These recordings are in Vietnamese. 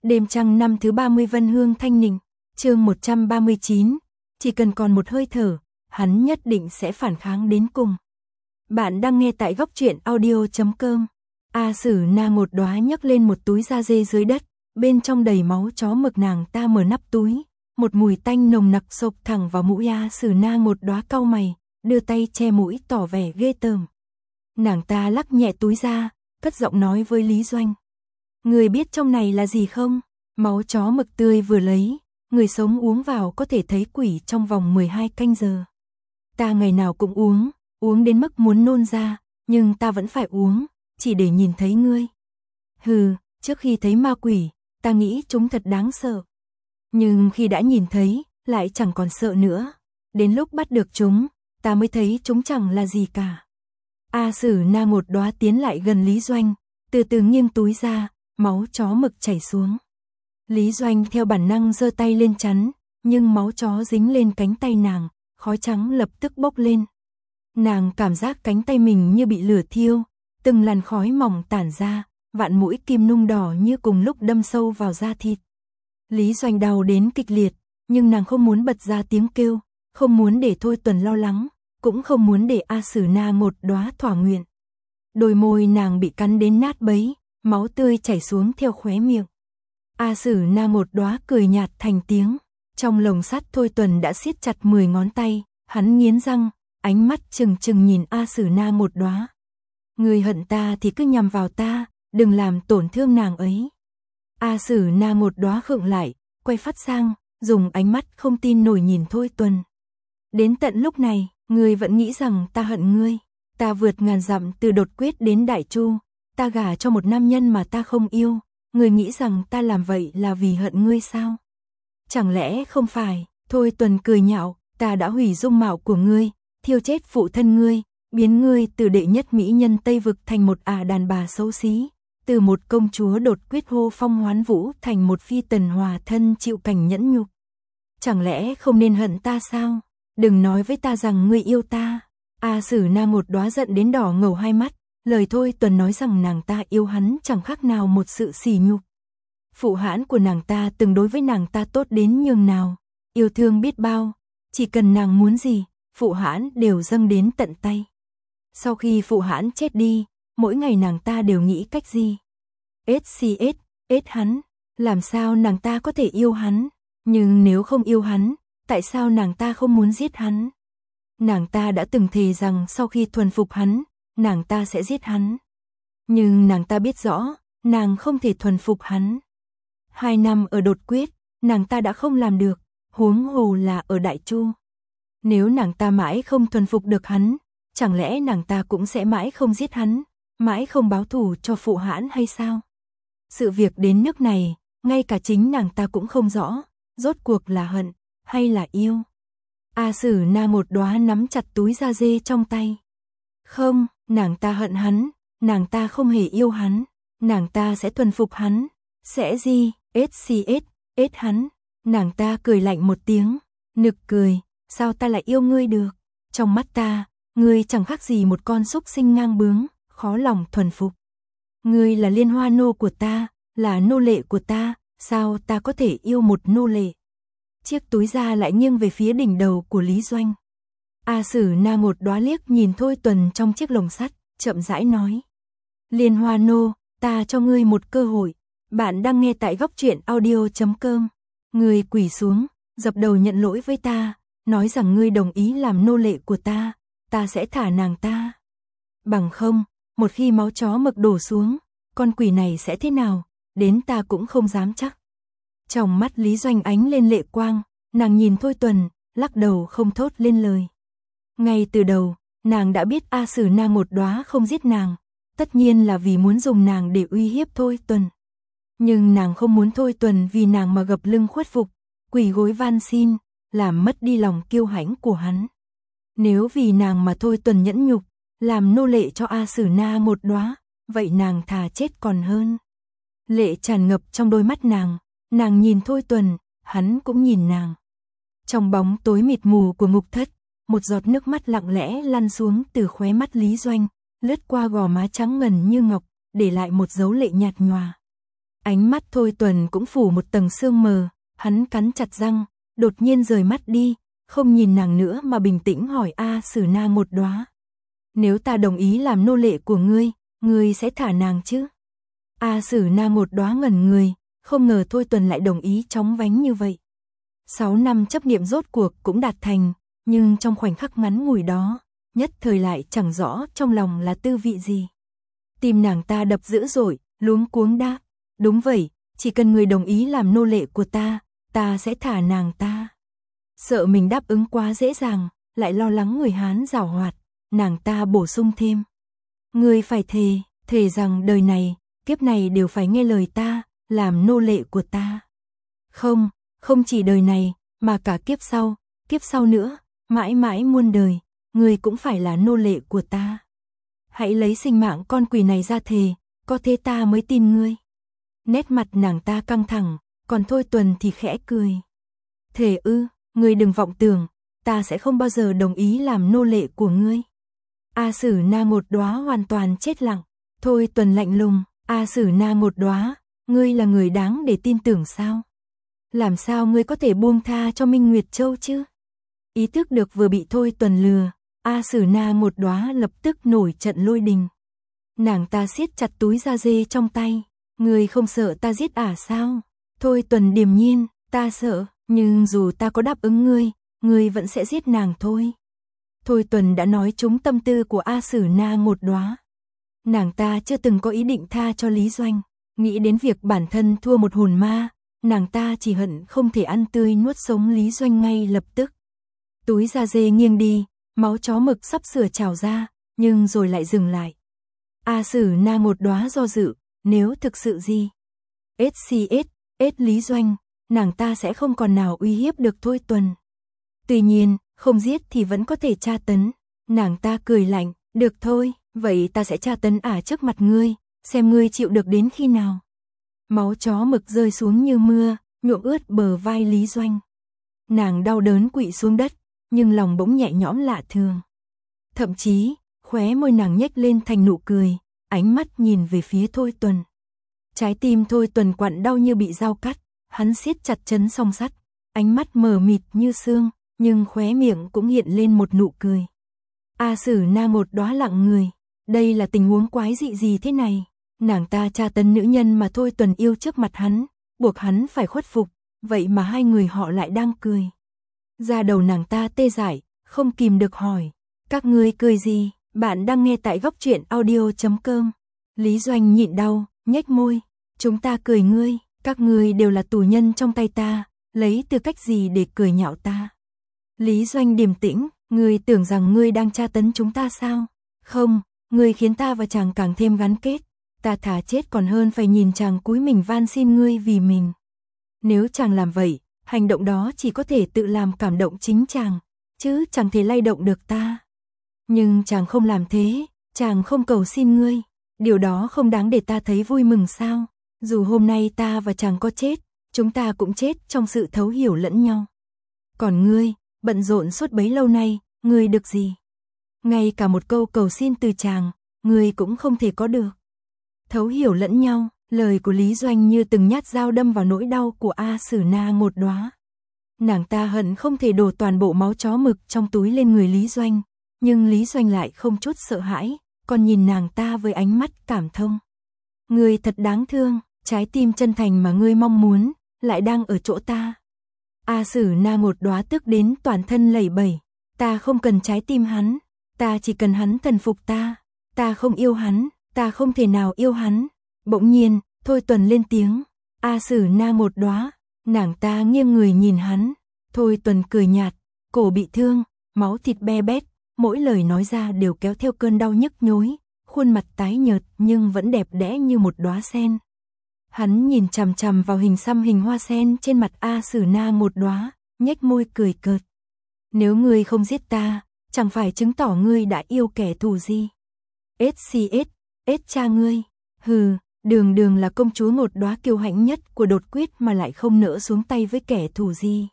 Đêm trăng năm thứ 30 Vân Hương Thanh Ninh, chương 139, chỉ cần còn một hơi thở, hắn nhất định sẽ phản kháng đến cùng. Bạn đang nghe tại góc truyện audio.com. A Sử Na một đóa nhấc lên một túi da dê dưới đất, bên trong đầy máu chó mực. Nàng ta mở nắp túi, một mùi tanh nồng nặc xộc thẳng vào mũi. A Sử Na một đóa cau mày, đưa tay che mũi tỏ vẻ ghê tởm. Nàng ta lắc nhẹ túi ra, cất giọng nói với Lý Doanh. Người biết trong này là gì không? Máu chó mực tươi vừa lấy, người sống uống vào có thể thấy quỷ trong vòng 12 canh giờ. Ta ngày nào cũng uống đến mức muốn nôn ra, nhưng ta vẫn phải uống, chỉ để nhìn thấy ngươi. Hừ, trước khi thấy ma quỷ, ta nghĩ chúng thật đáng sợ. Nhưng khi đã nhìn thấy, lại chẳng còn sợ nữa. Đến lúc bắt được chúng, ta mới thấy chúng chẳng là gì cả. A Sử Na một đóa tiến lại gần Lý Doanh, từ từ nghiêng túi ra, máu chó mực chảy xuống. Lý Doanh theo bản năng giơ tay lên chắn, nhưng máu chó dính lên cánh tay nàng, khói trắng lập tức bốc lên. Nàng cảm giác cánh tay mình như bị lửa thiêu, từng làn khói mỏng tản ra, vạn mũi kim nung đỏ như cùng lúc đâm sâu vào da thịt. Lý Doanh đau đến kịch liệt, nhưng nàng không muốn bật ra tiếng kêu, không muốn để Thôi Tuần lo lắng, cũng không muốn để A Sử Na một đóa thỏa nguyện. Đôi môi nàng bị cắn đến nát bấy, máu tươi chảy xuống theo khóe miệng. A Sử Na một đóa cười nhạt thành tiếng, trong lồng sắt Thôi Tuần đã siết chặt 10 ngón tay, hắn nghiến răng, ánh mắt trừng trừng nhìn A Sử Na một đóa. Người hận ta thì cứ nhằm vào ta, đừng làm tổn thương nàng ấy. A Sử Na một đóa khựng lại, quay phát sang, dùng ánh mắt không tin nổi nhìn Thôi Tuần. Đến tận lúc này, ngươi vẫn nghĩ rằng ta hận ngươi. Ta vượt ngàn dặm từ Đột Quyết đến Đại Chu, ta gả cho một nam nhân mà ta không yêu, ngươi nghĩ rằng ta làm vậy là vì hận ngươi sao? Chẳng lẽ không phải? Thôi Tuần cười nhạo, ta đã hủy dung mạo của ngươi, thiêu chết phụ thân ngươi, biến ngươi từ đệ nhất mỹ nhân Tây Vực thành một đàn bà xấu xí, từ một công chúa Đột Quyết hô phong hoán vũ thành một phi tần hòa thân chịu cảnh nhẫn nhục. Chẳng lẽ không nên hận ta sao? Đừng nói với ta rằng ngươi yêu ta. A Sử Na một đóa giận đến đỏ ngầu hai mắt, lời Thôi Tuần nói rằng nàng ta yêu hắn chẳng khác nào một sự sỉ nhục. Phụ hãn của nàng ta từng đối với nàng ta tốt đến nhường nào, yêu thương biết bao, chỉ cần nàng muốn gì, phụ hãn đều dâng đến tận tay. Sau khi phụ hãn chết đi, mỗi ngày nàng ta đều nghĩ cách gì? Ết hắn, làm sao nàng ta có thể yêu hắn? Nhưng nếu không yêu hắn, tại sao nàng ta không muốn giết hắn? Nàng ta đã từng thề rằng sau khi thuần phục hắn, nàng ta sẽ giết hắn. Nhưng nàng ta biết rõ, nàng không thể thuần phục hắn. 2 năm ở Đột Quyết, nàng ta đã không làm được, huống hồ là ở Đại Chu. Nếu nàng ta mãi không thuần phục được hắn, chẳng lẽ nàng ta cũng sẽ mãi không giết hắn, mãi không báo thù cho phụ hãn hay sao? Sự việc đến nước này, ngay cả chính nàng ta cũng không rõ, rốt cuộc là hận hay là yêu. A Sử Na một đóa nắm chặt túi da dê trong tay. Không, nàng ta hận hắn, nàng ta không hề yêu hắn, nàng ta sẽ thuần phục hắn, sẽ gì, ết hắn. Nàng ta cười lạnh một tiếng, nực cười, sao ta lại yêu ngươi được? Trong mắt ta, ngươi chẳng khác gì một con súc sinh ngang bướng, khó lòng thuần phục. Ngươi là liên hoa nô của ta, là nô lệ của ta, sao ta có thể yêu một nô lệ? Chiếc túi da lại nghiêng về phía đỉnh đầu của Lý Doanh. A Sử Na một đóa liếc nhìn Thôi Tuần trong chiếc lồng sắt, chậm rãi nói. Liên hoa nô, ta cho ngươi một cơ hội. Bạn đang nghe tại góc truyện audio.com. Ngươi quỳ xuống, dập đầu nhận lỗi với ta, nói rằng ngươi đồng ý làm nô lệ của ta, ta sẽ thả nàng ta. Bằng không, một khi máu chó mực đổ xuống, con quỷ này sẽ thế nào, đến ta cũng không dám chắc. Trong mắt Lý Doanh ánh lên lệ quang, nàng nhìn Thôi Tuần, lắc đầu không thốt lên lời. Ngay từ đầu, nàng đã biết A Sử Na một đóa không giết nàng, tất nhiên là vì muốn dùng nàng để uy hiếp Thôi Tuần. Nhưng nàng không muốn Thôi Tuần vì nàng mà gập lưng khuất phục, quỳ gối van xin, làm mất đi lòng kiêu hãnh của hắn. Nếu vì nàng mà Thôi Tuần nhẫn nhục, làm nô lệ cho A Sử Na một đóa, vậy nàng thà chết còn hơn. Lệ tràn ngập trong đôi mắt nàng nhìn Thôi Tuần, hắn cũng nhìn nàng. Trong bóng tối mịt mù của ngục thất, một giọt nước mắt lặng lẽ lăn xuống từ khóe mắt Lý Doanh, lướt qua gò má trắng ngần như ngọc, để lại một dấu lệ nhạt nhòa. Ánh mắt Thôi Tuần cũng phủ một tầng sương mờ, hắn cắn chặt răng, đột nhiên rời mắt đi, không nhìn nàng nữa mà bình tĩnh hỏi A Sử Na một đóa. Nếu ta đồng ý làm nô lệ của ngươi sẽ thả nàng chứ? A Sử Na một đóa ngẩn người, không ngờ Thôi Tuần lại đồng ý chóng vánh như vậy. 6 năm chấp niệm rốt cuộc cũng đạt thành, nhưng trong khoảnh khắc ngắn ngủi đó, nhất thời lại chẳng rõ trong lòng là tư vị gì. Tim nàng ta đập dữ dội, luống cuống đáp, đúng vậy, chỉ cần người đồng ý làm nô lệ của ta sẽ thả nàng ta. Sợ mình đáp ứng quá dễ dàng, lại lo lắng người Hán giảo hoạt, nàng ta bổ sung thêm. Ngươi phải thề rằng đời này, kiếp này đều phải nghe lời ta, làm nô lệ của ta. Không chỉ đời này, mà cả kiếp sau nữa, mãi mãi muôn đời, ngươi cũng phải là nô lệ của ta. Hãy lấy sinh mạng con quỷ này ra thề, có thế ta mới tin ngươi. Nét mặt nàng ta căng thẳng, còn Thôi Tuần thì khẽ cười. Thề ư, ngươi đừng vọng tưởng, ta sẽ không bao giờ đồng ý làm nô lệ của ngươi. A Sử Na một đóa hoàn toàn chết lặng. Thôi Tuần lạnh lùng, A Sử Na một đóa, ngươi là người đáng để tin tưởng sao? Làm sao ngươi có thể buông tha cho Minh Nguyệt Châu chứ? Ý thức được vừa bị Thôi Tuần lừa, A Sử Na một đóa lập tức nổi trận lôi đình. Nàng ta siết chặt túi da dê trong tay, ngươi không sợ ta giết ả sao? Thôi Tuần điềm nhiên, ta sợ, nhưng dù ta có đáp ứng ngươi vẫn sẽ giết nàng thôi. Thôi Tuần đã nói trúng tâm tư của A Sử Na một đóa. Nàng ta chưa từng có ý định tha cho Lý Doanh, nghĩ đến việc bản thân thua một hồn ma, nàng ta chỉ hận không thể ăn tươi nuốt sống Lý Doanh ngay lập tức. Túi da dê nghiêng đi, máu chó mực sắp sửa trào ra, nhưng rồi lại dừng lại. A Sử Na một đóa do dự, nếu thực sự gì SCS Lý Doanh, nàng ta sẽ không còn nào uy hiếp được Thôi Tuần. Tuy nhiên, không giết thì vẫn có thể tra tấn. Nàng ta cười lạnh, được thôi, vậy ta sẽ tra tấn ả trước mặt ngươi, xem ngươi chịu được đến khi nào. Máu chó mực rơi xuống như mưa, nhuộm ướt bờ vai Lý Doanh. Nàng đau đớn quỵ xuống đất, nhưng lòng bỗng nhẹ nhõm lạ thường. Thậm chí, khóe môi nàng nhếch lên thành nụ cười, ánh mắt nhìn về phía Thôi Tuần. Trái tim Thôi Tuần quặn đau như bị dao cắt, hắn siết chặt trấn song sắt, ánh mắt mờ mịt như sương, nhưng khóe miệng cũng hiện lên một nụ cười. A Sử Na một đóa lặng người, đây là tình huống quái dị gì thế này? Nàng ta tra tấn nữ nhân mà Thôi Tuần yêu trước mặt hắn, buộc hắn phải khuất phục, vậy mà hai người họ lại đang cười. Da đầu nàng ta tê dại, không kìm được hỏi, các ngươi cười gì? Bạn đang nghe tại Góc Truyện Audio.com. Lý Doanh nhịn đau, nhếch môi, chúng ta cười ngươi, các ngươi đều là tù nhân trong tay ta, lấy tư cách gì để cười nhạo ta? Lý Doanh điềm tĩnh, ngươi tưởng rằng ngươi đang tra tấn chúng ta sao? Không, ngươi khiến ta và chàng càng thêm gắn kết, ta thà chết còn hơn phải nhìn chàng cúi mình van xin ngươi vì mình. Nếu chàng làm vậy, hành động đó chỉ có thể tự làm cảm động chính chàng, chứ chẳng thể lay động được ta. Nhưng chàng không làm thế, chàng không cầu xin ngươi, điều đó không đáng để ta thấy vui mừng sao? Dù hôm nay ta và chàng có chết, chúng ta cũng chết trong sự thấu hiểu lẫn nhau. Còn ngươi, bận rộn suốt bấy lâu nay, ngươi được gì? Ngay cả một câu cầu xin từ chàng, ngươi cũng không thể có được. Thấu hiểu lẫn nhau, lời của Lý Doanh như từng nhát dao đâm vào nỗi đau của A Sử Na một đóa. Nàng ta hận không thể đổ toàn bộ máu chó mực trong túi lên người Lý Doanh, nhưng Lý Doanh lại không chút sợ hãi, còn nhìn nàng ta với ánh mắt cảm thông. Ngươi thật đáng thương, trái tim chân thành mà ngươi mong muốn, lại đang ở chỗ ta. A Sử Na một đóa tức đến toàn thân lẩy bẩy, ta không cần trái tim hắn, ta chỉ cần hắn thần phục ta không yêu hắn, ta không thể nào yêu hắn. Bỗng nhiên, Thôi Tuần lên tiếng, A Sử Na một đóa, nàng ta nghiêng người nhìn hắn, Thôi Tuần cười nhạt, cổ bị thương, máu thịt be bét, mỗi lời nói ra đều kéo theo cơn đau nhức nhối, khuôn mặt tái nhợt nhưng vẫn đẹp đẽ như một đóa sen. Hắn nhìn chằm chằm vào hình xăm hình hoa sen trên mặt A Sử Na một đóa, nhếch môi cười cợt. Nếu ngươi không giết ta, chẳng phải chứng tỏ ngươi đã yêu kẻ thù gì? SCS cha ngươi, hừ, đường là công chúa một đóa kiêu hãnh nhất của Đột Quyết mà lại không nỡ xuống tay với kẻ thù gì.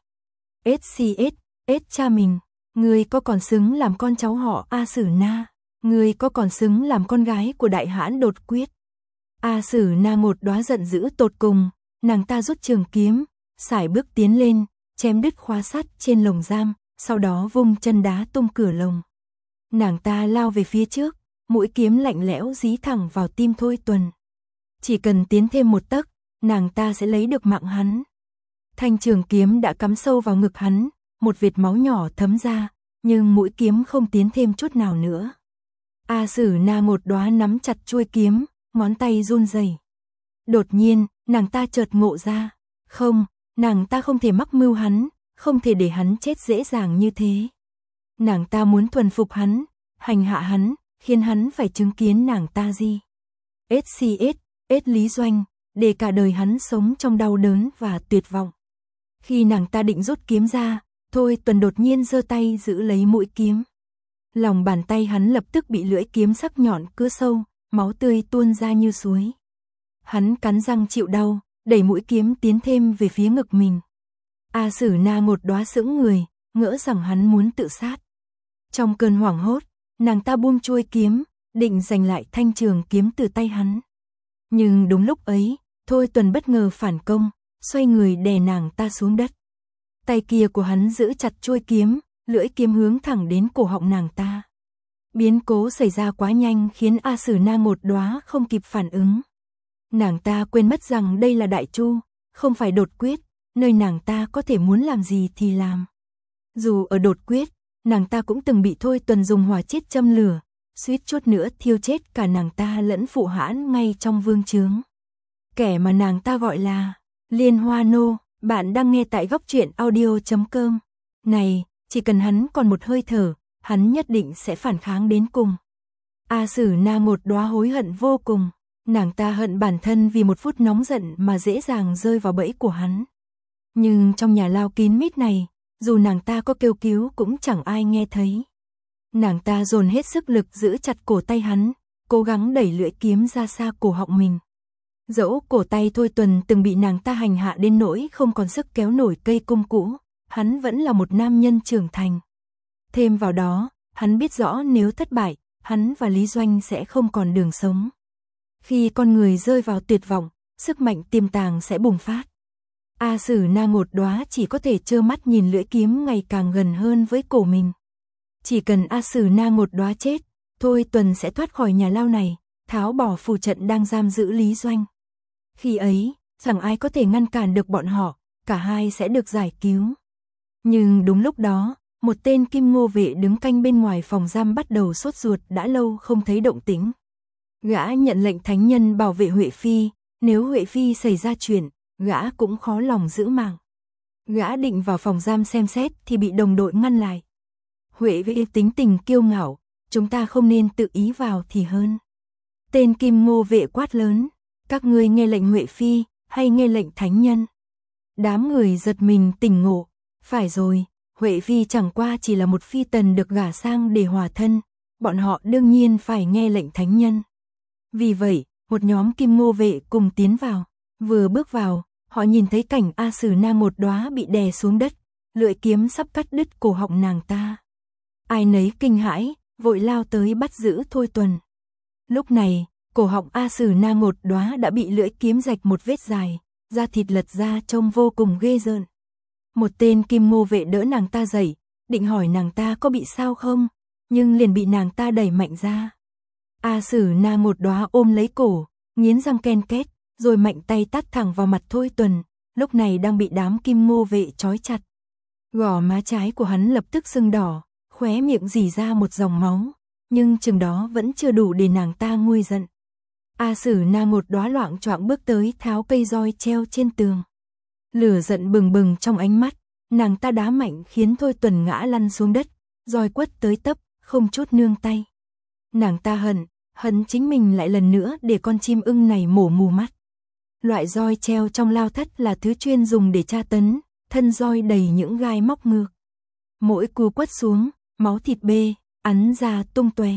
SCS cha mình, ngươi có còn xứng làm con cháu họ A Sử Na, ngươi có còn xứng làm con gái của đại hãn Đột Quyết. A Sử Na một đóa giận dữ tột cùng, nàng ta rút trường kiếm, sải bước tiến lên, chém đứt khóa sắt trên lồng giam, sau đó vung chân đá tung cửa lồng. Nàng ta lao về phía trước, mũi kiếm lạnh lẽo dí thẳng vào tim Thôi Tuần. Chỉ cần tiến thêm một tấc, nàng ta sẽ lấy được mạng hắn. Thanh trường kiếm đã cắm sâu vào ngực hắn, một vệt máu nhỏ thấm ra, nhưng mũi kiếm không tiến thêm chút nào nữa. A Sử Na một đóa nắm chặt chuôi kiếm, ngón tay run rẩy. Đột nhiên, nàng ta chợt ngộ ra, không, nàng ta không thể mắc mưu hắn, không thể để hắn chết dễ dàng như thế. Nàng ta muốn thuần phục hắn, hành hạ hắn, khiến hắn phải chứng kiến nàng ta gì. SCS, Lý Doanh, để cả đời hắn sống trong đau đớn và tuyệt vọng. Khi nàng ta định rút kiếm ra, Thôi Tuần đột nhiên giơ tay giữ lấy mũi kiếm. Lòng bàn tay hắn lập tức bị lưỡi kiếm sắc nhọn cứa sâu, máu tươi tuôn ra như suối. Hắn cắn răng chịu đau, đẩy mũi kiếm tiến thêm về phía ngực mình. A Sử Na một đóa sững người, ngỡ rằng hắn muốn tự sát. Trong cơn hoảng hốt, nàng ta buông chuôi kiếm, định giành lại thanh trường kiếm từ tay hắn. Nhưng đúng lúc ấy, Thôi Tuần bất ngờ phản công, xoay người đè nàng ta xuống đất. Tay kia của hắn giữ chặt chuôi kiếm, lưỡi kiếm hướng thẳng đến cổ họng nàng ta. Biến cố xảy ra quá nhanh khiến A Sử Na một đóa không kịp phản ứng. Nàng ta quên mất rằng đây là Đại Chu, không phải Đột Quyết, nơi nàng ta có thể muốn làm gì thì làm. Dù ở Đột Quyết, nàng ta cũng từng bị Thôi Tuần dùng hỏa chết châm lửa, suýt chút nữa thiêu chết cả nàng ta lẫn phụ hãn ngay trong vương chướng. Kẻ mà nàng ta gọi là Liên Hoa Nô. Bạn đang nghe tại góc truyện audio.com. Này, chỉ cần hắn còn một hơi thở, hắn nhất định sẽ phản kháng đến cùng. A Sử Na một đóa hối hận vô cùng. Nàng ta hận bản thân vì một phút nóng giận mà dễ dàng rơi vào bẫy của hắn. Nhưng trong nhà lao kín mít này, dù nàng ta có kêu cứu cũng chẳng ai nghe thấy. Nàng ta dồn hết sức lực giữ chặt cổ tay hắn, cố gắng đẩy lưỡi kiếm ra xa cổ họng mình. Dẫu cổ tay Thôi Tuần từng bị nàng ta hành hạ đến nỗi không còn sức kéo nổi cây cung cũ, hắn vẫn là một nam nhân trưởng thành. Thêm vào đó, hắn biết rõ nếu thất bại, hắn và Lý Doanh sẽ không còn đường sống. Khi con người rơi vào tuyệt vọng, sức mạnh tiềm tàng sẽ bùng phát. A Sử Na một đóa chỉ có thể trơ mắt nhìn lưỡi kiếm ngày càng gần hơn với cổ mình. Chỉ cần A Sử Na một đóa chết, Thôi Tuần sẽ thoát khỏi nhà lao này, tháo bỏ phù trận đang giam giữ Lý Doanh. Khi ấy, chẳng ai có thể ngăn cản được bọn họ, cả hai sẽ được giải cứu. Nhưng đúng lúc đó, một tên Kim Ngô vệ đứng canh bên ngoài phòng giam bắt đầu sốt ruột, đã lâu không thấy động tĩnh. Gã nhận lệnh thánh nhân bảo vệ Huệ Phi, nếu Huệ Phi xảy ra chuyện, gã cũng khó lòng giữ mạng. Gã định vào phòng giam xem xét thì bị đồng đội ngăn lại. Huệ Phi tính tình kiêu ngạo, chúng ta không nên tự ý vào thì hơn. Tên Kim Ngô vệ quát lớn, các ngươi nghe lệnh Huệ Phi, hay nghe lệnh thánh nhân? Đám người giật mình tỉnh ngộ, phải rồi, Huệ Phi chẳng qua chỉ là một phi tần được gả sang để hòa thân, bọn họ đương nhiên phải nghe lệnh thánh nhân. Vì vậy, một nhóm Kim Ngô vệ cùng tiến vào, vừa bước vào, họ nhìn thấy cảnh A Sử Na một đóa bị đè xuống đất, lưỡi kiếm sắp cắt đứt cổ họng nàng ta. Ai nấy kinh hãi, vội lao tới bắt giữ Thôi Tuần. Lúc này, cổ họng A Sử Na một đóa đã bị lưỡi kiếm rạch một vết dài, da thịt lật ra trông vô cùng ghê rợn. Một tên Kim Ngô vệ đỡ nàng ta dậy, định hỏi nàng ta có bị sao không, nhưng liền bị nàng ta đẩy mạnh ra. A Sử Na một đóa ôm lấy cổ, nghiến răng ken két, rồi mạnh tay tát thẳng vào mặt Thôi Tuần, lúc này đang bị đám Kim Ngô vệ trói chặt. Gò má trái của hắn lập tức sưng đỏ, khóe miệng rỉ ra một dòng máu, nhưng chừng đó vẫn chưa đủ để nàng ta nguôi giận. A Sử Na một đóa loạng choạng bước tới tháo cây roi treo trên tường. Lửa giận bừng bừng trong ánh mắt, nàng ta đá mạnh khiến Thôi Tuần ngã lăn xuống đất, roi quất tới tấp, không chút nương tay. Nàng ta hận chính mình lại lần nữa để con chim ưng này mổ mù mắt. Loại roi treo trong lao thất là thứ chuyên dùng để tra tấn, thân roi đầy những gai móc ngược. Mỗi cú quất xuống, máu thịt bê, ắn ra tung tóe.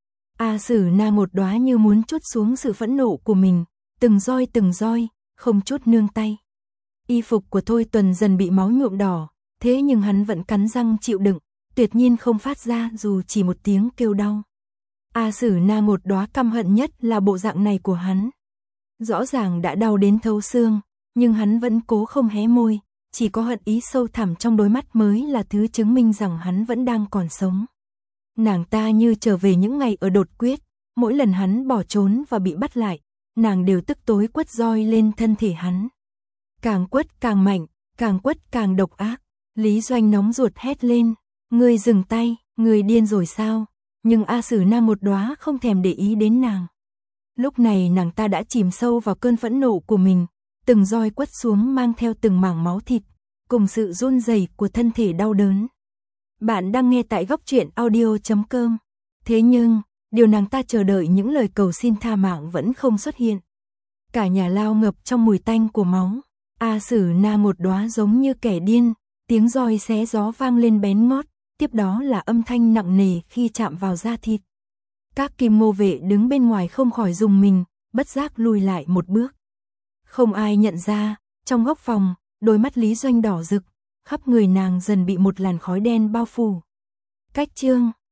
A Sử Na một đóa như muốn trút xuống sự phẫn nộ của mình, từng roi, không chút nương tay. Y phục của Thôi Tuần dần bị máu nhuộm đỏ, thế nhưng hắn vẫn cắn răng chịu đựng, tuyệt nhiên không phát ra dù chỉ một tiếng kêu đau. A Sử Na một đóa căm hận nhất là bộ dạng này của hắn. Rõ ràng đã đau đến thấu xương, nhưng hắn vẫn cố không hé môi, chỉ có hận ý sâu thẳm trong đôi mắt mới là thứ chứng minh rằng hắn vẫn đang còn sống. Nàng ta như trở về những ngày ở đột quyết, mỗi lần hắn bỏ trốn và bị bắt lại, nàng đều tức tối quất roi lên thân thể hắn. Càng quất càng mạnh, càng quất càng độc ác. Lý Doanh nóng ruột hét lên, ngươi dừng tay, ngươi điên rồi sao? Nhưng A Sử Na một đóa không thèm để ý đến nàng. Lúc này nàng ta đã chìm sâu vào cơn phẫn nộ của mình, từng roi quất xuống mang theo từng mảng máu thịt, cùng sự run rẩy của thân thể đau đớn. Bạn đang nghe tại góc truyện audio.com. Thế nhưng, điều nàng ta chờ đợi những lời cầu xin tha mạng vẫn không xuất hiện. Cả nhà lao ngập trong mùi tanh của máu. A Sử Na một đóa giống như kẻ điên, tiếng roi xé gió vang lên bén ngót, tiếp đó là âm thanh nặng nề khi chạm vào da thịt. Các Kim Ngô vệ đứng bên ngoài không khỏi rùng mình, bất giác lùi lại một bước. Không ai nhận ra, trong góc phòng, đôi mắt Lý Doanh đỏ rực, khắp người nàng dần bị một làn khói đen bao phủ. Cách chương